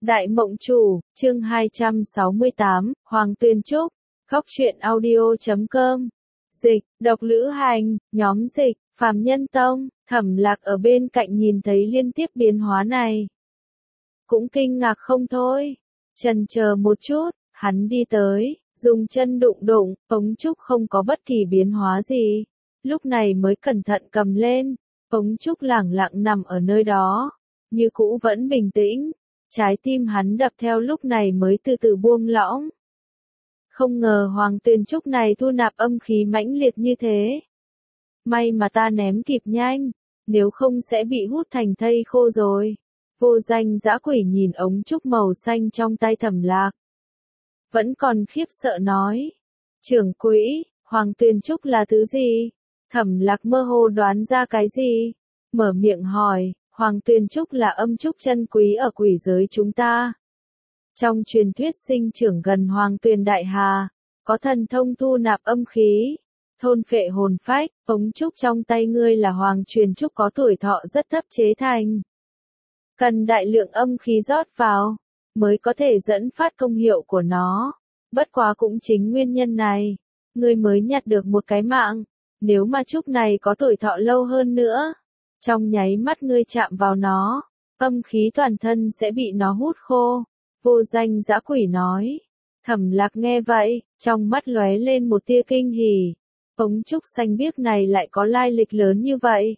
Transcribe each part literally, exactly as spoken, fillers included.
Đại Mộng Chủ, chương hai trăm sáu mươi tám, Hoàng Tuyền Trúc, Góc truyện audio chấm com. Dịch, độc lữ hành, nhóm dịch, Phàm Nhân Tông, Thẩm Lạc ở bên cạnh nhìn thấy liên tiếp biến hóa này. Cũng kinh ngạc không thôi. Chần chờ một chút, hắn đi tới, dùng chân đụng đụng, ống trúc không có bất kỳ biến hóa gì. Lúc này mới cẩn thận cầm lên, ống trúc lẳng lặng nằm ở nơi đó, như cũ vẫn bình tĩnh. Trái tim hắn đập theo lúc này mới từ từ buông lỏng. Không ngờ Hoàng Tuyền Trúc này thu nạp âm khí mãnh liệt như thế. May mà ta ném kịp nhanh, nếu không sẽ bị hút thành thây khô rồi. Vô Danh dã quỷ nhìn ống trúc màu xanh trong tay Thẩm Lạc. Vẫn còn khiếp sợ nói. Trưởng quỹ, Hoàng Tuyền Trúc là thứ gì? Thẩm Lạc mơ hồ đoán ra cái gì? Mở miệng hỏi. Hoàng Tuyền Trúc là âm trúc chân quý ở quỷ giới chúng ta. Trong truyền thuyết sinh trưởng gần Hoàng Tuyền Đại Hà, có thần thông thu nạp âm khí, thôn phệ hồn phách, ống trúc trong tay ngươi là Hoàng Tuyền Trúc có tuổi thọ rất thấp chế thành. Cần đại lượng âm khí rót vào, mới có thể dẫn phát công hiệu của nó. Bất quá cũng chính nguyên nhân này, ngươi mới nhặt được một cái mạng, nếu mà trúc này có tuổi thọ lâu hơn nữa. Trong nháy mắt ngươi chạm vào nó, âm khí toàn thân sẽ bị nó hút khô. Vô Danh dã quỷ nói. Thẩm Lạc nghe vậy, trong mắt lóe lên một tia kinh hỉ. Ống trúc xanh biếc này lại có lai lịch lớn như vậy.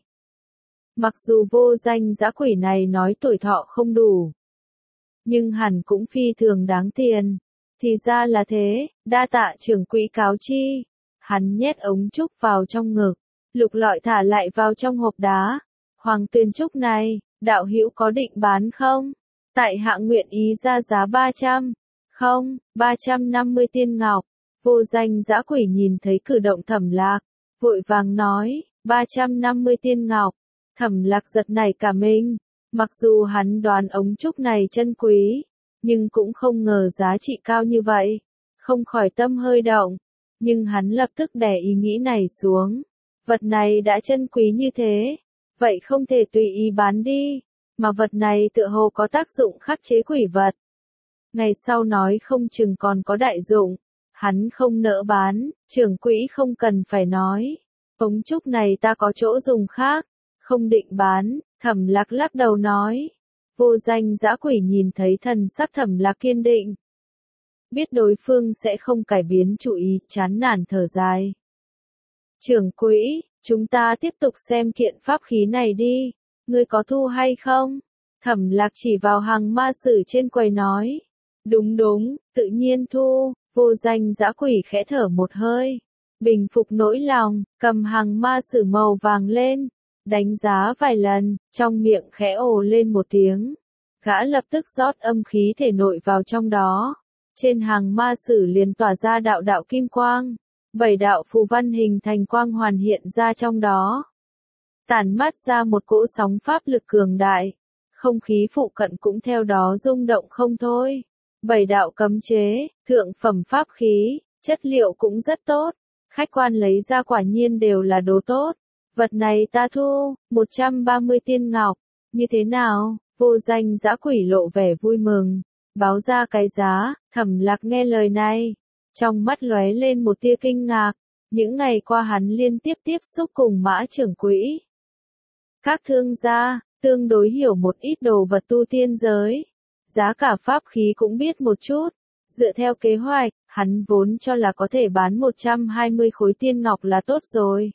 Mặc dù Vô Danh dã quỷ này nói tuổi thọ không đủ, nhưng hẳn cũng phi thường đáng tiền. Thì ra là thế, đa tạ trưởng quỹ cáo chi. Hắn nhét ống trúc vào trong ngực, lục lọi thả lại vào trong hộp đá. Hoàng Tuyền Trúc này, đạo hữu có định bán không? Tại hạ nguyện ý ra giá ba trăm. Không, ba trăm năm mươi tiên ngọc. Vô Danh dã quỷ nhìn thấy cử động Thẩm Lạc, vội vàng nói, ba trăm năm mươi tiên ngọc. Thẩm Lạc giật nảy cả mình, mặc dù hắn đoán ống trúc này chân quý, nhưng cũng không ngờ giá trị cao như vậy, không khỏi tâm hơi động, nhưng hắn lập tức đè ý nghĩ này xuống. Vật này đã chân quý như thế, vậy không thể tùy ý bán đi, mà vật này tựa hồ có tác dụng khắc chế quỷ vật. Ngày sau nói không chừng còn có đại dụng, hắn không nỡ bán, trưởng quỹ không cần phải nói. Ống trúc này ta có chỗ dùng khác, không định bán. Thẩm Lạc lắc đầu nói. Vô Danh dã quỷ nhìn thấy thần sắc Thẩm Lạc kiên định, biết đối phương sẽ không cải biến chủ ý, chán nản thở dài. Trưởng quỹ, chúng ta tiếp tục xem kiện pháp khí này đi, ngươi có thu hay không? Thẩm Lạc chỉ vào hàng ma sử trên quầy nói. Đúng đúng, tự nhiên thu. Vô Danh dã quỷ khẽ thở một hơi, bình phục nỗi lòng, cầm hàng ma sử màu vàng lên, đánh giá vài lần, trong miệng khẽ ồ lên một tiếng. Gã lập tức rót âm khí thể nội vào trong đó. Trên hàng ma sử liền tỏa ra đạo đạo kim quang. Bảy đạo phù văn hình thành quang hoàn hiện ra trong đó. Tản mát ra một cỗ sóng pháp lực cường đại. Không khí phụ cận cũng theo đó rung động không thôi. Bảy đạo cấm chế, thượng phẩm pháp khí, chất liệu cũng rất tốt. Khách quan lấy ra quả nhiên đều là đồ tốt. Vật này ta thu, một trăm ba mươi tiên ngọc. Như thế nào? Vô Danh dã quỷ lộ vẻ vui mừng. Báo ra cái giá. Thẩm Lạc nghe lời này, trong mắt lóe lên một tia kinh ngạc. Những ngày qua hắn liên tiếp tiếp xúc cùng Mã trưởng quỹ. Các thương gia, tương đối hiểu một ít đồ vật tu tiên giới. Giá cả pháp khí cũng biết một chút. Dựa theo kế hoạch, hắn vốn cho là có thể bán một trăm hai mươi khối tiên ngọc là tốt rồi.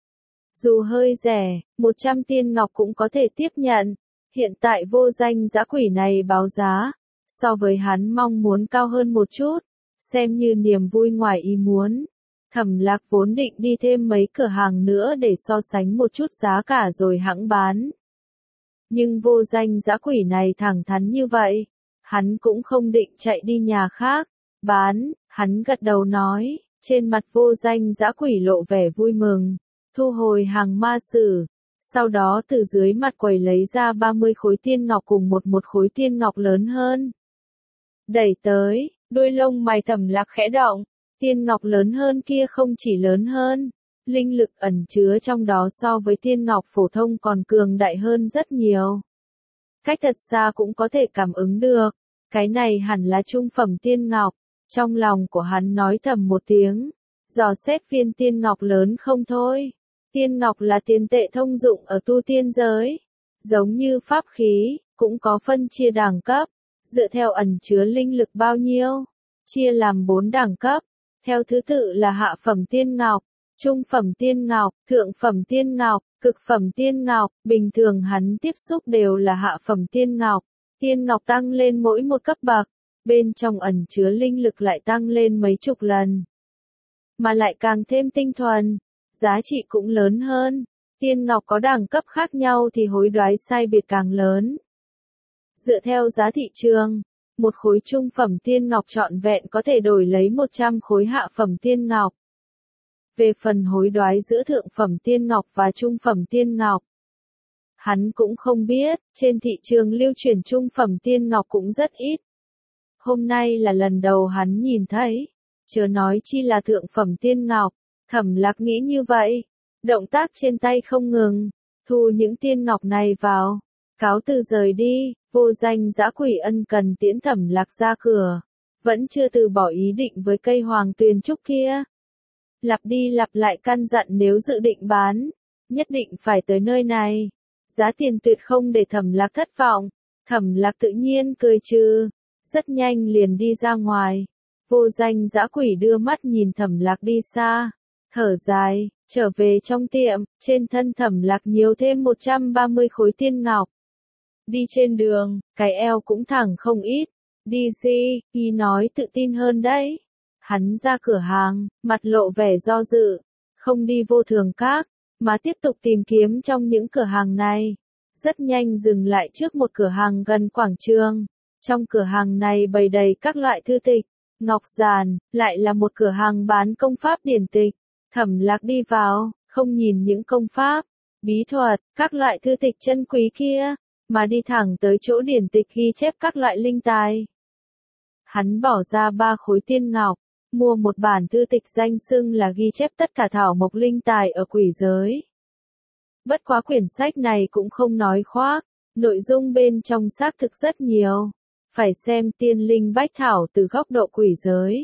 Dù hơi rẻ, một trăm tiên ngọc cũng có thể tiếp nhận. Hiện tại Vô Danh dã quỷ này báo giá, so với hắn mong muốn cao hơn một chút, xem như niềm vui ngoài ý muốn. Thẩm Lạc vốn định đi thêm mấy cửa hàng nữa để so sánh một chút giá cả rồi hẵng bán. Nhưng Vô Danh dã quỷ này thẳng thắn như vậy, hắn cũng không định chạy đi nhà khác, bán. Hắn gật đầu nói, trên mặt Vô Danh dã quỷ lộ vẻ vui mừng, thu hồi hàng ma sử, sau đó từ dưới mặt quầy lấy ra ba mươi khối tiên ngọc cùng một một khối tiên ngọc lớn hơn. Đẩy tới, đuôi lông mày Thẩm Lạc khẽ động, tiên ngọc lớn hơn kia không chỉ lớn hơn, linh lực ẩn chứa trong đó so với tiên ngọc phổ thông còn cường đại hơn rất nhiều. Cách thật xa cũng có thể cảm ứng được, Cái này hẳn là trung phẩm tiên ngọc, trong lòng của hắn nói thầm một tiếng, dò xét viên tiên ngọc lớn không thôi. Tiên ngọc là tiền tệ thông dụng ở tu tiên giới, giống như pháp khí, cũng có phân chia đẳng cấp, dựa theo ẩn chứa linh lực bao nhiêu, chia làm bốn đẳng cấp, theo thứ tự là hạ phẩm tiên ngọc, trung phẩm tiên ngọc, thượng phẩm tiên ngọc, cực phẩm tiên ngọc, bình thường hắn tiếp xúc đều là hạ phẩm tiên ngọc. Tiên ngọc tăng lên mỗi một cấp bậc, bên trong ẩn chứa linh lực lại tăng lên mấy chục lần, mà lại càng thêm tinh thuần, giá trị cũng lớn hơn. Tiên ngọc có đẳng cấp khác nhau thì hối đoái sai biệt càng lớn. Dựa theo giá thị trường, một khối trung phẩm tiên ngọc trọn vẹn có thể đổi lấy một trăm khối hạ phẩm tiên ngọc. Về phần hối đoái giữa thượng phẩm tiên ngọc và trung phẩm tiên ngọc, hắn cũng không biết, trên thị trường lưu truyền trung phẩm tiên ngọc cũng rất ít. Hôm nay là lần đầu hắn nhìn thấy, chớ nói chi là thượng phẩm tiên ngọc. Thẩm Lạc nghĩ như vậy, động tác trên tay không ngừng, thu những tiên ngọc này vào, cáo từ rời đi. Vô Danh Dã Quỷ ân cần tiễn Thẩm Lạc ra cửa, vẫn chưa từ bỏ ý định với cây hoàng tuyền trúc kia. Lặp đi lặp lại căn dặn nếu dự định bán, nhất định phải tới nơi này. Giá tiền tuyệt không để Thẩm Lạc thất vọng. Thẩm Lạc tự nhiên cười trừ, rất nhanh liền đi ra ngoài. Vô Danh Dã Quỷ đưa mắt nhìn Thẩm Lạc đi xa, thở dài, trở về trong tiệm, trên thân Thẩm Lạc nhiều thêm một trăm ba mươi khối tiên ngọc. Đi trên đường, cái eo cũng thẳng không ít. Đi gì, y nói tự tin hơn đấy. Hắn ra cửa hàng, mặt lộ vẻ do dự, không đi Vô Thường Các, mà tiếp tục tìm kiếm trong những cửa hàng này. Rất nhanh dừng lại trước một cửa hàng gần quảng trường. Trong cửa hàng này bày đầy các loại thư tịch, ngọc giản, lại là một cửa hàng bán công pháp điển tịch. Thẩm Lạc đi vào, không nhìn những công pháp, bí thuật, các loại thư tịch chân quý kia, mà đi thẳng tới chỗ điển tịch ghi chép các loại linh tài. Hắn bỏ ra ba khối tiên ngọc, mua một bản thư tịch danh xưng là ghi chép tất cả thảo mộc linh tài ở quỷ giới. Bất quá quyển sách này cũng không nói khoác, nội dung bên trong xác thực rất nhiều, phải xem tiên linh bách thảo từ góc độ quỷ giới.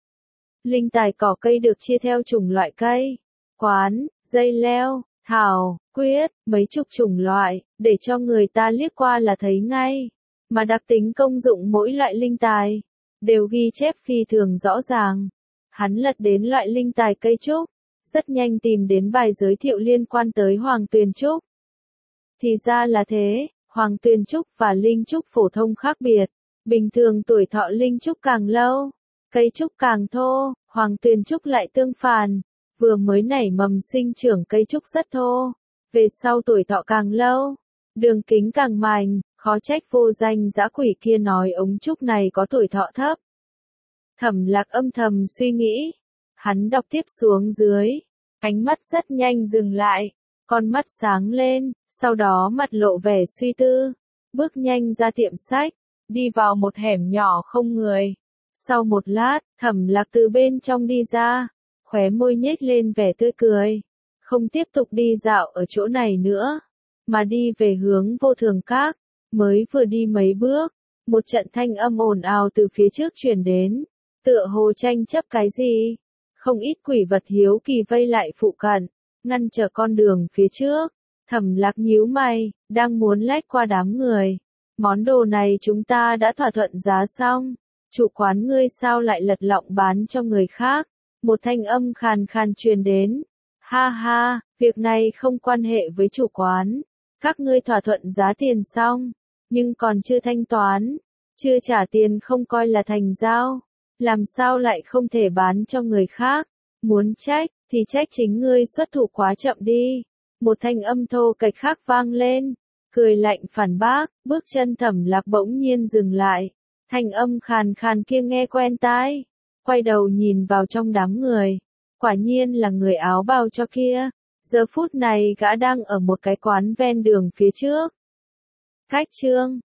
Linh tài cỏ cây được chia theo chủng loại cây, quán, dây leo, thảo, quyết, mấy chục chủng loại, để cho người ta liếc qua là thấy ngay. Mà đặc tính công dụng mỗi loại linh tài, đều ghi chép phi thường rõ ràng. Hắn lật đến loại linh tài cây trúc, rất nhanh tìm đến bài giới thiệu liên quan tới Hoàng Tuyền Trúc. Thì ra là thế, Hoàng Tuyền Trúc và Linh Trúc phổ thông khác biệt. Bình thường tuổi thọ Linh Trúc càng lâu, cây trúc càng thô, Hoàng Tuyền Trúc lại tương phản. Vừa mới nảy mầm sinh trưởng cây trúc rất thô, về sau tuổi thọ càng lâu, đường kính càng mạnh, khó trách Vô Danh Dã Quỷ kia nói ống trúc này có tuổi thọ thấp. Thẩm Lạc âm thầm suy nghĩ, hắn đọc tiếp xuống dưới, ánh mắt rất nhanh dừng lại, con mắt sáng lên, sau đó mặt lộ vẻ suy tư, bước nhanh ra tiệm sách, đi vào một hẻm nhỏ không người. Sau một lát, Thẩm Lạc từ bên trong đi ra, khóe môi nhếch lên vẻ tươi cười, không tiếp tục đi dạo ở chỗ này nữa, mà đi về hướng Vô Thường Các. Mới vừa đi mấy bước, một trận thanh âm ồn ào từ phía trước truyền đến, tựa hồ tranh chấp cái gì. Không ít quỷ vật hiếu kỳ vây lại phụ cận, ngăn trở con đường phía trước. Thẩm Lạc nhíu mày, đang muốn lách qua đám người. Món đồ này chúng ta đã thỏa thuận giá xong, chủ quán ngươi sao lại lật lọng bán cho người khác? Một thanh âm khàn khàn truyền đến. Ha ha, việc này không quan hệ với chủ quán. Các ngươi thỏa thuận giá tiền xong, nhưng còn chưa thanh toán, chưa trả tiền không coi là thành giao. Làm sao lại không thể bán cho người khác? Muốn trách, thì trách chính ngươi xuất thủ quá chậm đi. Một thanh âm thô kệch khác vang lên, cười lạnh phản bác, bước chân Thẩm Lạc bỗng nhiên dừng lại. Thanh âm khàn khàn kia nghe quen tai, quay đầu nhìn vào trong đám người. Quả nhiên là người áo bào cho kia. Giờ phút này gã đang ở một cái quán ven đường phía trước. Cách chương